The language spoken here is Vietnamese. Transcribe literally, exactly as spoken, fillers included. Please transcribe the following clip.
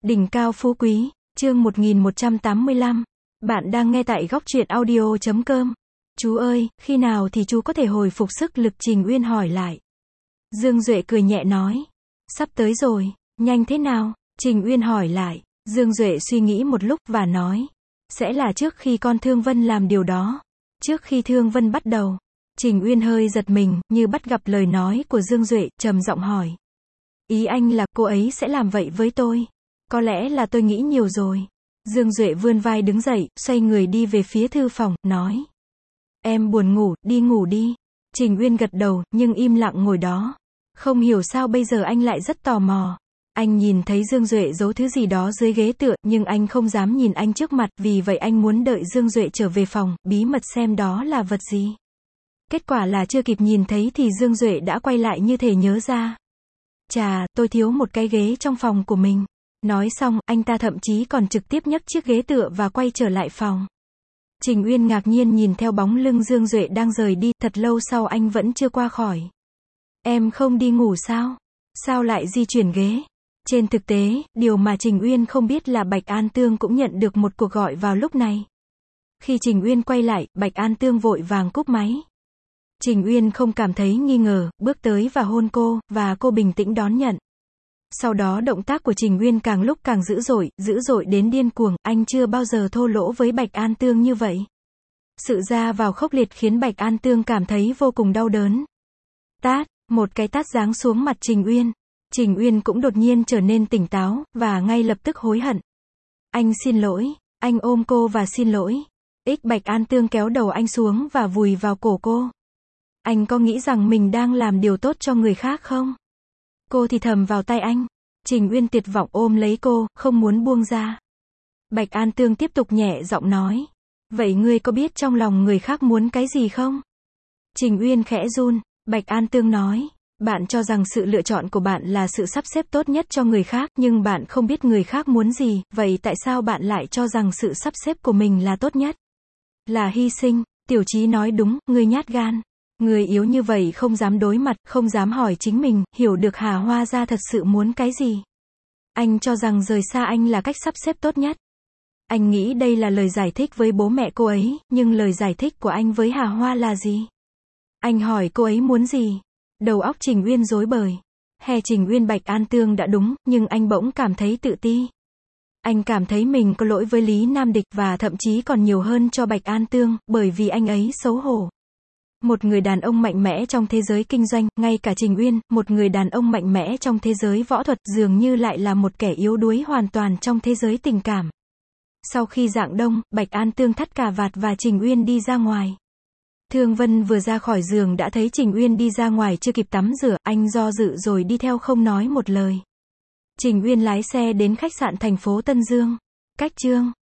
Đỉnh cao phú quý, chương một nghìn một trăm tám mươi lăm. Bạn đang nghe tại góc truyện audio chấm com. Chú ơi, khi nào thì chú có thể hồi phục sức lực? Trình Uyên hỏi lại. Dương Duệ cười nhẹ nói. Sắp tới rồi, nhanh thế nào? Trình Uyên hỏi lại. Dương Duệ suy nghĩ một lúc và nói. Sẽ là trước khi con Thương Vân làm điều đó. Trước khi Thương Vân bắt đầu. Trình Uyên hơi giật mình, như bắt gặp lời nói của Dương Duệ, trầm giọng hỏi. Ý anh là cô ấy sẽ làm vậy với tôi? Có lẽ là tôi nghĩ nhiều rồi. Dương Duệ vươn vai đứng dậy, xoay người đi về phía thư phòng, nói. Em buồn ngủ, đi ngủ đi. Trình Uyên gật đầu, nhưng im lặng ngồi đó. Không hiểu sao bây giờ anh lại rất tò mò. Anh nhìn thấy Dương Duệ giấu thứ gì đó dưới ghế tựa, nhưng anh không dám nhìn anh trước mặt, vì vậy anh muốn đợi Dương Duệ trở về phòng, bí mật xem đó là vật gì. Kết quả là chưa kịp nhìn thấy thì Dương Duệ đã quay lại như thể nhớ ra. Chà, tôi thiếu một cái ghế trong phòng của mình. Nói xong, anh ta thậm chí còn trực tiếp nhấc chiếc ghế tựa và quay trở lại phòng. Trình Uyên ngạc nhiên nhìn theo bóng lưng Dương Duệ đang rời đi, thật lâu sau anh vẫn chưa qua khỏi. Em không đi ngủ sao? Sao lại di chuyển ghế? Trên thực tế, điều mà Trình Uyên không biết là Bạch An Tương cũng nhận được một cuộc gọi vào lúc này. Khi Trình Uyên quay lại, Bạch An Tương vội vàng cúp máy. Trình Uyên không cảm thấy nghi ngờ, bước tới và hôn cô, và cô bình tĩnh đón nhận. Sau đó động tác của Trình Uyên càng lúc càng dữ dội, dữ dội đến điên cuồng, anh chưa bao giờ thô lỗ với Bạch An Tương như vậy. Sự ra vào khốc liệt khiến Bạch An Tương cảm thấy vô cùng đau đớn. Tát, một cái tát giáng xuống mặt Trình Uyên. Trình Uyên cũng đột nhiên trở nên tỉnh táo, và ngay lập tức hối hận. Anh xin lỗi, anh ôm cô và xin lỗi. Ích Bạch An Tương kéo đầu anh xuống và vùi vào cổ cô. Anh có nghĩ rằng mình đang làm điều tốt cho người khác không? Cô thì thầm vào tay anh. Trình Uyên tuyệt vọng ôm lấy cô, không muốn buông ra. Bạch An Tương tiếp tục nhẹ giọng nói. Vậy ngươi có biết trong lòng người khác muốn cái gì không? Trình Uyên khẽ run. Bạch An Tương nói. Bạn cho rằng sự lựa chọn của bạn là sự sắp xếp tốt nhất cho người khác, nhưng bạn không biết người khác muốn gì, vậy tại sao bạn lại cho rằng sự sắp xếp của mình là tốt nhất? Là hy sinh. Tiểu Chí nói đúng, ngươi nhát gan. Người yếu như vậy không dám đối mặt, không dám hỏi chính mình, hiểu được Hà Hoa gia thật sự muốn cái gì. Anh cho rằng rời xa anh là cách sắp xếp tốt nhất. Anh nghĩ đây là lời giải thích với bố mẹ cô ấy, nhưng lời giải thích của anh với Hà Hoa là gì? Anh hỏi cô ấy muốn gì? Đầu óc Trình Uyên rối bời. Hè Trình Uyên Bạch An Tương đã đúng, nhưng anh bỗng cảm thấy tự ti. Anh cảm thấy mình có lỗi với Lý Nam Địch và thậm chí còn nhiều hơn cho Bạch An Tương, bởi vì anh ấy xấu hổ. Một người đàn ông mạnh mẽ trong thế giới kinh doanh, ngay cả Trình Uyên, một người đàn ông mạnh mẽ trong thế giới võ thuật, dường như lại là một kẻ yếu đuối hoàn toàn trong thế giới tình cảm. Sau khi rạng đông, Bạch An Tương thắt cà vạt và Trình Uyên đi ra ngoài. Thương Vân vừa ra khỏi giường đã thấy Trình Uyên đi ra ngoài chưa kịp tắm rửa, anh do dự rồi đi theo không nói một lời. Trình Uyên lái xe đến khách sạn thành phố Tân Dương. Cách chương